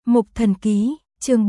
Mục Thần Ký, chương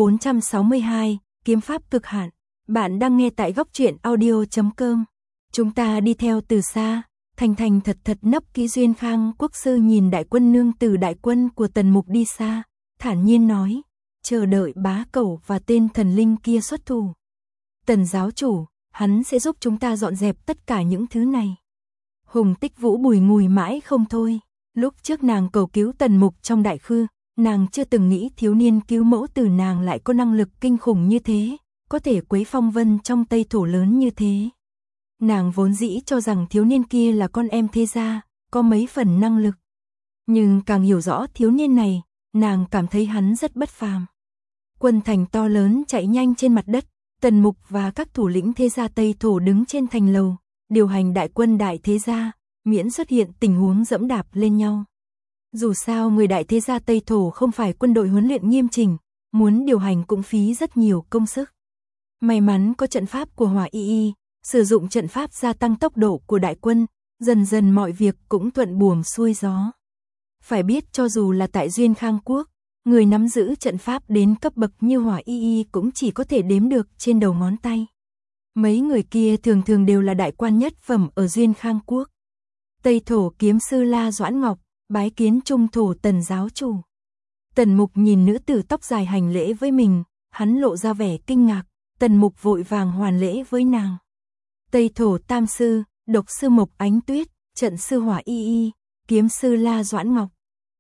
462, Kiếm pháp cực hạn. Bạn đang nghe tại goctruyện.audio.com. Chúng ta đi theo từ xa, thành thành thật thật nấp kỹ. Duyên Khang Quốc sư nhìn đại quân nương tử đại quân của Tần Mục đi xa, thản nhiên nói, chờ đợi bá cẩu và tên thần linh kia xuất thủ. Tần giáo chủ, hắn sẽ giúp chúng ta dọn dẹp tất cả những thứ này. Hùng Tích Vũ bùi ngùi mãi không thôi. Lúc trước nàng cầu cứu Tần Mục trong đại khư, nàng chưa từng nghĩ thiếu niên cứu mẫu từ nàng lại có năng lực kinh khủng như thế, có thể quấy phong vân trong Tây Thổ lớn như thế. Nàng vốn dĩ cho rằng thiếu niên kia là con em thế gia, có mấy phần năng lực. Nhưng càng hiểu rõ thiếu niên này, nàng cảm thấy hắn rất bất phàm. Quân thành to lớn chạy nhanh trên mặt đất, Tần Mục và các thủ lĩnh thế gia Tây Thổ đứng trên thành lầu, điều hành đại quân đại thế gia, miễn xuất hiện tình huống dẫm đạp lên nhau. Dù sao người đại thế gia Tây Thổ không phải quân đội huấn luyện nghiêm chỉnh, muốn điều hành cũng phí rất nhiều công sức. May mắn có trận pháp của Hỏa Y Y, sử dụng trận pháp gia tăng tốc độ của đại quân, dần dần mọi việc cũng thuận buồm xuôi gió. Phải biết cho dù là tại Duyên Khang Quốc, người nắm giữ trận pháp đến cấp bậc như Hỏa Y Y cũng chỉ có thể đếm được trên đầu ngón tay. Mấy người kia thường thường đều là đại quan nhất phẩm ở Duyên Khang Quốc. Tây Thổ kiếm sư La Doãn Ngọc, bái kiến Trung Thổ Tần giáo chủ. Tần Mục nhìn nữ tử tóc dài hành lễ với mình, hắn lộ ra vẻ kinh ngạc, Tần Mục vội vàng hoàn lễ với nàng. Tây Thổ Tam sư, độc sư Mộc Ánh Tuyết, trận sư Hỏa Y Y, kiếm sư La Doãn Ngọc.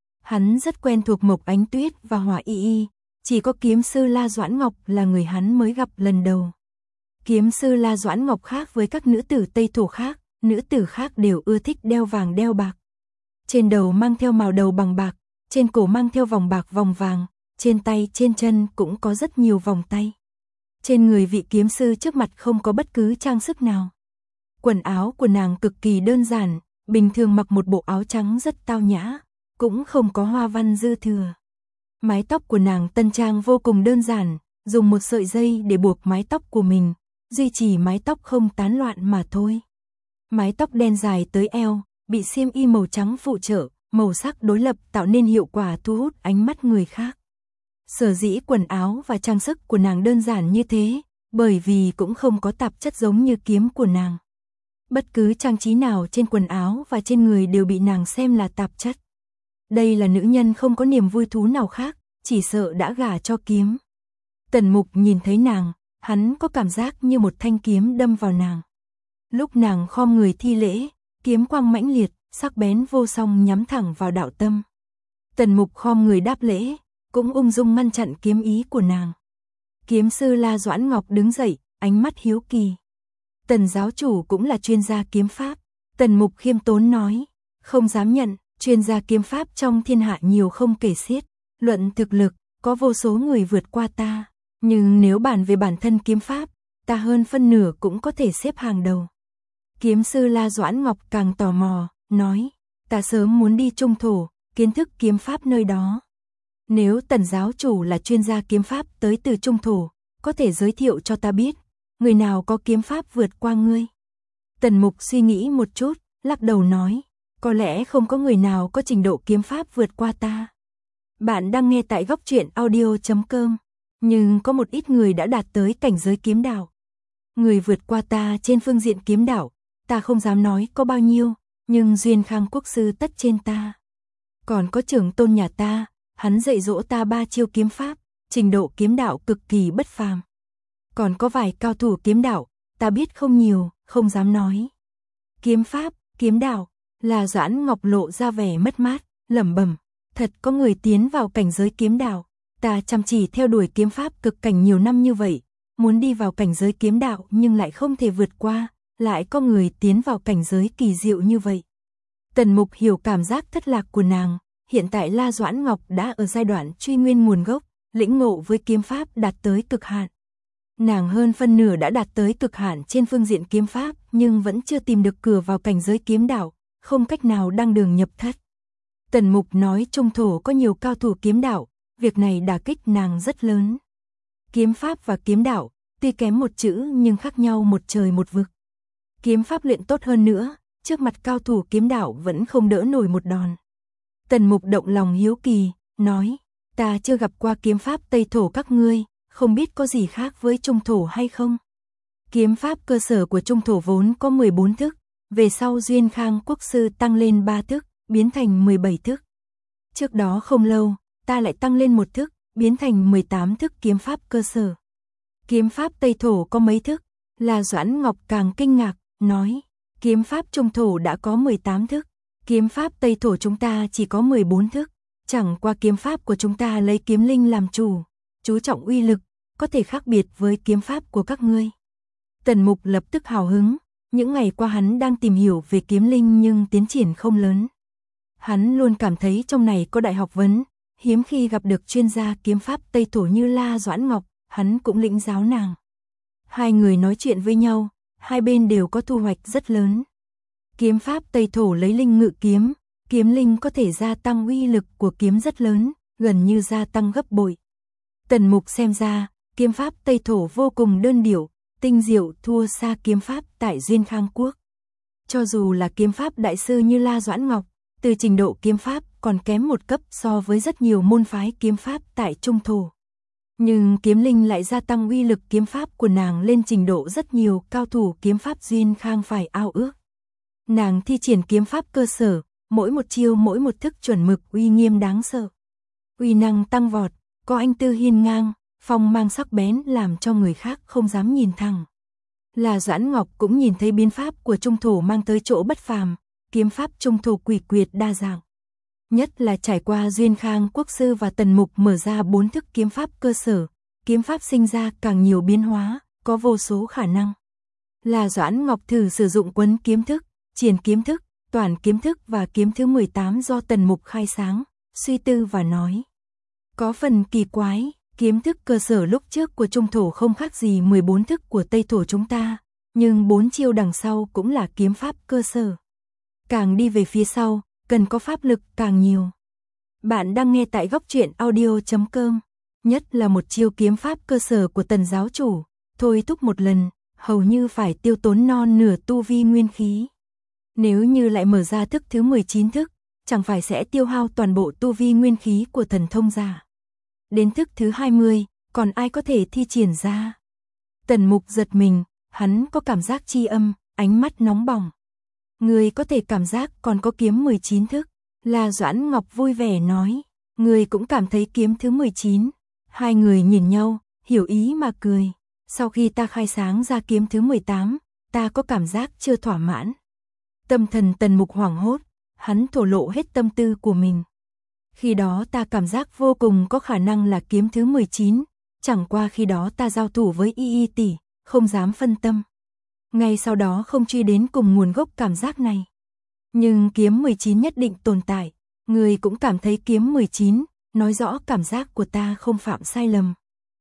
Hắn rất quen thuộc Mộc Ánh Tuyết và Hỏa Y Y, chỉ có kiếm sư La Doãn Ngọc là người hắn mới gặp lần đầu. Kiếm sư La Doãn Ngọc khác với các nữ tử Tây Thổ khác, nữ tử khác đều ưa thích đeo vàng đeo bạc. Trên đầu mang theo màu đầu bằng bạc, trên cổ mang theo vòng bạc vòng vàng, trên tay trên chân cũng có rất nhiều vòng tay. Trên người vị kiếm sư trước mặt không có bất cứ trang sức nào. Quần áo của nàng cực kỳ đơn giản, bình thường mặc một bộ áo trắng rất tao nhã, cũng không có hoa văn dư thừa. Mái tóc của nàng tân trang vô cùng đơn giản, dùng một sợi dây để buộc mái tóc của mình, duy trì mái tóc không tán loạn mà thôi. Mái tóc đen dài tới eo, bị xiêm y màu trắng phụ trợ, màu sắc đối lập tạo nên hiệu quả thu hút ánh mắt người khác. Sở dĩ quần áo và trang sức của nàng đơn giản như thế, bởi vì cũng không có tạp chất giống như kiếm của nàng. Bất cứ trang trí nào trên quần áo và trên người đều bị nàng xem là tạp chất. Đây là nữ nhân không có niềm vui thú nào khác, chỉ sợ đã gả cho kiếm. Tần Mục nhìn thấy nàng, hắn có cảm giác như một thanh kiếm đâm vào nàng. Lúc nàng khom người thi lễ, kiếm quang mãnh liệt, sắc bén vô song nhắm thẳng vào đạo tâm. Tần Mục khom người đáp lễ, cũng ung dung ngăn chặn kiếm ý của nàng. Kiếm sư La Doãn Ngọc đứng dậy, ánh mắt hiếu kỳ. Tần giáo chủ cũng là chuyên gia kiếm pháp. Tần Mục khiêm tốn nói, không dám nhận, chuyên gia kiếm pháp trong thiên hạ nhiều không kể xiết. Luận thực lực, có vô số người vượt qua ta. Nhưng nếu bàn về bản thân kiếm pháp, ta hơn phân nửa cũng có thể xếp hàng đầu. Kiếm sư La Doãn Ngọc càng tò mò, nói, ta sớm muốn đi Trung Thổ, kiến thức kiếm pháp nơi đó. Nếu Tần giáo chủ là chuyên gia kiếm pháp tới từ Trung Thổ, có thể giới thiệu cho ta biết, người nào có kiếm pháp vượt qua ngươi. Tần Mục suy nghĩ một chút, lắc đầu nói, có lẽ không có người nào có trình độ kiếm pháp vượt qua ta. Bạn đang nghe tại goctruyện.audio.com, nhưng có một ít người đã đạt tới cảnh giới kiếm đạo. Người vượt qua ta trên phương diện kiếm đạo, ta không dám nói có bao nhiêu, nhưng Duyên Khang Quốc sư tất trên ta. Còn có trưởng tôn nhà ta, hắn dạy dỗ ta 3 chiêu kiếm pháp, trình độ kiếm đạo cực kỳ bất phàm. Còn có vài cao thủ kiếm đạo, ta biết không nhiều, không dám nói. Kiếm pháp, kiếm đạo, La Doãn Ngọc lộ ra vẻ mất mát, lẩm bẩm, thật có người tiến vào cảnh giới kiếm đạo, ta chăm chỉ theo đuổi kiếm pháp cực cảnh nhiều năm như vậy, muốn đi vào cảnh giới kiếm đạo nhưng lại không thể vượt qua, lại có người tiến vào cảnh giới kỳ diệu như vậy. Tần Mục hiểu cảm giác thất lạc của nàng, hiện tại La Doãn Ngọc đã ở giai đoạn truy nguyên nguồn gốc, lĩnh ngộ với kiếm pháp đạt tới cực hạn. Nàng hơn phân nửa đã đạt tới cực hạn trên phương diện kiếm pháp, nhưng vẫn chưa tìm được cửa vào cảnh giới kiếm đạo, không cách nào đăng đường nhập thất. Tần Mục nói Trung Thổ có nhiều cao thủ kiếm đạo, việc này đả kích nàng rất lớn. Kiếm pháp và kiếm đạo, tuy kém một chữ nhưng khác nhau một trời một vực. Kiếm pháp luyện tốt hơn nữa, trước mặt cao thủ kiếm đạo vẫn không đỡ nổi một đòn. Tần Mục động lòng hiếu kỳ, nói, Ta chưa gặp qua kiếm pháp Tây Thổ các ngươi, không biết có gì khác với Trung Thổ hay không? Kiếm pháp cơ sở của Trung Thổ vốn có 14 thức, về sau Duyên Khang Quốc sư tăng lên 3 thức, biến thành 17 thức. Trước đó không lâu, ta lại tăng lên 1 thức, biến thành 18 thức kiếm pháp cơ sở. Kiếm pháp Tây Thổ có mấy thức? La Doãn Ngọc càng kinh ngạc, nói, kiếm pháp Trung Thổ đã có 18 thức, kiếm pháp Tây Thổ chúng ta chỉ có 14 thức, chẳng qua kiếm pháp của chúng ta lấy kiếm linh làm chủ, chú trọng uy lực, có thể khác biệt với kiếm pháp của các ngươi. Tần Mục lập tức hào hứng, những ngày qua hắn đang tìm hiểu về kiếm linh nhưng tiến triển không lớn. Hắn luôn cảm thấy trong này có đại học vấn, hiếm khi gặp được chuyên gia kiếm pháp Tây Thổ như La Doãn Ngọc, hắn cũng lĩnh giáo nàng. Hai người nói chuyện với nhau, hai bên đều có thu hoạch rất lớn. Kiếm pháp Tây Thổ lấy linh ngự kiếm, kiếm linh có thể gia tăng uy lực của kiếm rất lớn, gần như gia tăng gấp bội. Tần Mục xem ra, kiếm pháp Tây Thổ vô cùng đơn điệu, tinh diệu thua xa kiếm pháp tại Duyên Khang Quốc. Cho dù là kiếm pháp đại sư như La Doãn Ngọc, từ trình độ kiếm pháp còn kém một cấp so với rất nhiều môn phái kiếm pháp tại Trung Thổ. Nhưng kiếm linh lại gia tăng uy lực kiếm pháp của nàng lên trình độ rất nhiều cao thủ kiếm pháp Duyên Khang phải ao ước. Nàng thi triển kiếm pháp cơ sở, mỗi một chiêu mỗi một thức chuẩn mực uy nghiêm đáng sợ. Uy năng tăng vọt, có anh tư hiên ngang, phong mang sắc bén làm cho người khác không dám nhìn thẳng. La Doãn Ngọc cũng nhìn thấy biến pháp của Trung Thổ mang tới chỗ bất phàm, kiếm pháp Trung Thổ quỷ quyệt đa dạng. Nhất là trải qua Duyên Khang Quốc sư và Tần Mục mở ra 4 thức kiếm pháp cơ sở, kiếm pháp sinh ra càng nhiều biến hóa, có vô số khả năng. La Doãn Ngọc thử sử dụng quấn kiếm thức, triển kiếm thức, toàn kiếm thức và kiếm thứ 18 do Tần Mục khai sáng, suy tư và nói. Có phần kỳ quái, kiếm thức cơ sở lúc trước của Trung Thổ không khác gì 14 thức của Tây Thổ chúng ta, nhưng 4 chiêu đằng sau cũng là kiếm pháp cơ sở. Càng đi về phía sau, cần có pháp lực càng nhiều. Bạn đang nghe tại góc truyện audio.com, nhất là một chiêu kiếm pháp cơ sở của Tần giáo chủ, thôi thúc một lần, hầu như phải tiêu tốn non nửa tu vi nguyên khí. Nếu như lại mở ra thức thứ 19 thức, chẳng phải sẽ tiêu hao toàn bộ tu vi nguyên khí của thần thông giả. Đến thức thứ 20, còn ai có thể thi triển ra? Tần Mục giật mình, hắn có cảm giác chi âm, ánh mắt nóng bỏng. Người có thể cảm giác còn có kiếm 19 thức. La Doãn Ngọc vui vẻ nói, người cũng cảm thấy kiếm thứ 19. Hai người nhìn nhau, hiểu ý mà cười. Sau khi ta khai sáng ra kiếm thứ 18, ta có cảm giác chưa thỏa mãn. Tâm thần Tần Mục hoảng hốt, hắn thổ lộ hết tâm tư của mình. Khi đó ta cảm giác vô cùng có khả năng là kiếm thứ 19, chẳng qua khi đó ta giao thủ với Y tỷ, không dám phân tâm. Ngay sau đó không truy đến cùng nguồn gốc cảm giác này. Nhưng kiếm 19 nhất định tồn tại, người cũng cảm thấy kiếm 19, nói rõ cảm giác của ta không phạm sai lầm.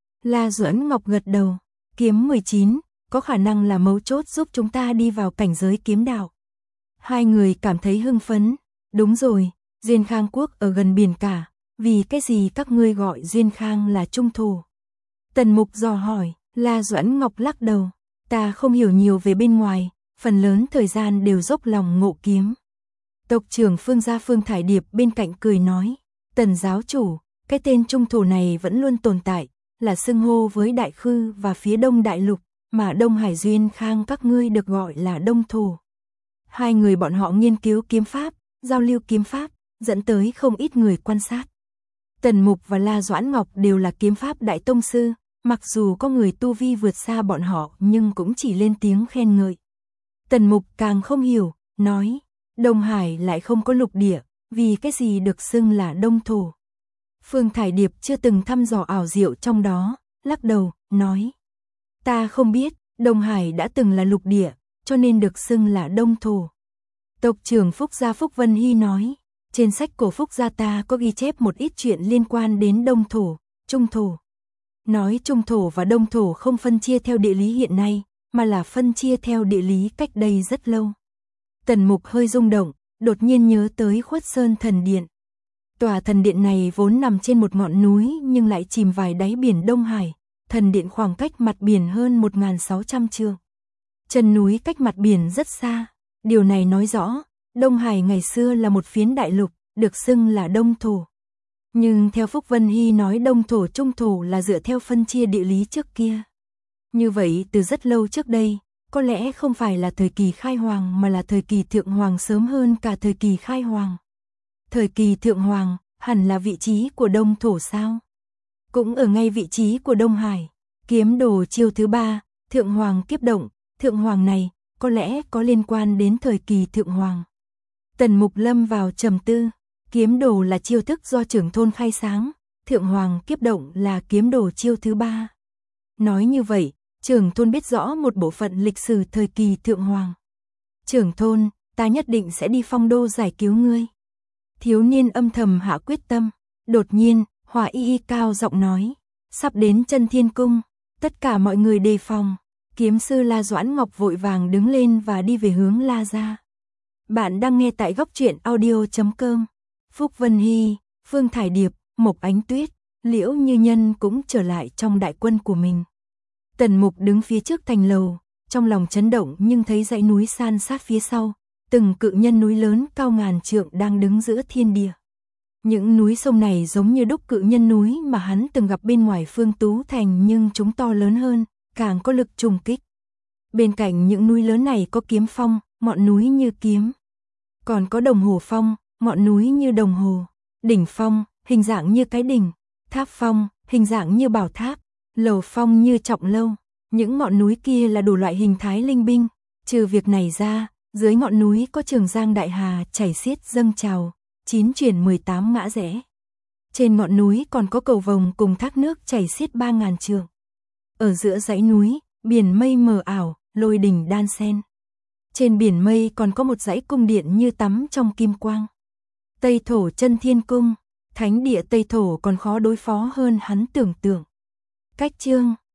La Doãn Ngọc gật đầu, kiếm 19, có khả năng là mấu chốt giúp chúng ta đi vào cảnh giới kiếm đạo. Hai người cảm thấy hưng phấn, đúng rồi, Duyên Khang Quốc ở gần biển cả, vì cái gì các ngươi gọi Duyên Khang là Trung Thổ? Tần Mục dò hỏi, La Doãn Ngọc lắc đầu, ta không hiểu nhiều về bên ngoài, phần lớn thời gian đều dốc lòng ngộ kiếm. Tộc trưởng Phương gia Phương Thải Điệp bên cạnh cười nói, Tần giáo chủ, cái tên Trung Thổ này vẫn luôn tồn tại, là xưng hô với Đại Khư và phía Đông Đại Lục, mà Đông Hải Duyên Khang các ngươi được gọi là Đông Thổ. Hai người bọn họ nghiên cứu kiếm pháp, giao lưu kiếm pháp, dẫn tới không ít người quan sát. Tần Mục và La Doãn Ngọc đều là kiếm pháp đại tông sư, mặc dù có người tu vi vượt xa bọn họ nhưng cũng chỉ lên tiếng khen ngợi. Tần Mục càng không hiểu, nói, Đông Hải lại không có lục địa, vì cái gì được xưng là Đông Thổ. Phương Thải Điệp chưa từng thăm dò ảo diệu trong đó, lắc đầu, nói, ta không biết, Đông Hải đã từng là lục địa, cho nên được xưng là Đông Thổ. Tộc trưởng Phúc gia Phúc Vân Hy nói, trên sách cổ Phúc gia ta có ghi chép một ít chuyện liên quan đến Đông Thổ, Trung Thổ. Nói Trung Thổ và Đông Thổ không phân chia theo địa lý hiện nay, mà là phân chia theo địa lý cách đây rất lâu. Tần Mục hơi rung động, đột nhiên nhớ tới Khuất Sơn Thần Điện. Tòa thần điện này vốn nằm trên một ngọn núi nhưng lại chìm vài đáy biển Đông Hải, thần điện khoảng cách mặt biển hơn 1.600 trượng. Chân núi cách mặt biển rất xa, điều này nói rõ, Đông Hải ngày xưa là một phiến đại lục, được xưng là Đông Thổ. Nhưng theo Phúc Vân Hy nói đông thổ trung thổ là dựa theo phân chia địa lý trước kia. Như vậy từ rất lâu trước đây, có lẽ không phải là thời kỳ khai hoàng mà là thời kỳ thượng hoàng sớm hơn cả thời kỳ khai hoàng. Thời kỳ thượng hoàng, hẳn là vị trí của đông thổ sao? Cũng ở ngay vị trí của Đông Hải, kiếm đồ chiêu thứ 3, thượng hoàng kiếp động, thượng hoàng này, có lẽ có liên quan đến thời kỳ thượng hoàng. Tần Mục lâm vào trầm tư, kiếm đồ là chiêu thức do trưởng thôn khai sáng, thượng hoàng kiếp động là kiếm đồ chiêu thứ 3. Nói như vậy, trưởng thôn biết rõ một bộ phận lịch sử thời kỳ thượng hoàng. Trưởng thôn, ta nhất định sẽ đi Phong Đô giải cứu ngươi. Thiếu niên âm thầm hạ quyết tâm, đột nhiên, Hỏa Y cao giọng nói, sắp đến Chân Thiên Cung, tất cả mọi người đề phòng. Kiếm sư La Doãn Ngọc vội vàng đứng lên và đi về hướng La gia. Bạn đang nghe tại góc truyện audio.com. Phúc Vân Hy, Phương Thải Điệp, Mộc Ánh Tuyết, Liễu Như Nhân cũng trở lại trong đại quân của mình. Tần Mục đứng phía trước thành lầu, trong lòng chấn động nhưng thấy dãy núi san sát phía sau, từng cự nhân núi lớn cao ngàn trượng đang đứng giữa thiên địa. Những núi sông này giống như đúc cự nhân núi mà hắn từng gặp bên ngoài Phương Tú Thành, nhưng chúng to lớn hơn, càng có lực trùng kích. Bên cạnh những núi lớn này có kiếm phong, ngọn núi như kiếm. Còn có đồng hồ phong, ngọn núi như đồng hồ. Đỉnh phong, hình dạng như cái đỉnh. Tháp phong, hình dạng như bảo tháp. Lầu phong như trọng lâu. Những ngọn núi kia là đủ loại hình thái linh binh. Trừ việc này ra, dưới ngọn núi có Trường Giang Đại Hà chảy xiết dâng trào, 9 chuyển 18 ngã rẽ. Trên ngọn núi còn có cầu vồng cùng thác nước chảy xiết 3000 trượng. Ở giữa dãy núi, biển mây mờ ảo, lôi đỉnh đan xen. Trên biển mây còn có một dãy cung điện như tắm trong kim quang. Tây Thổ Chân Thiên Cung, thánh địa Tây Thổ còn khó đối phó hơn hắn tưởng tượng. Cách chương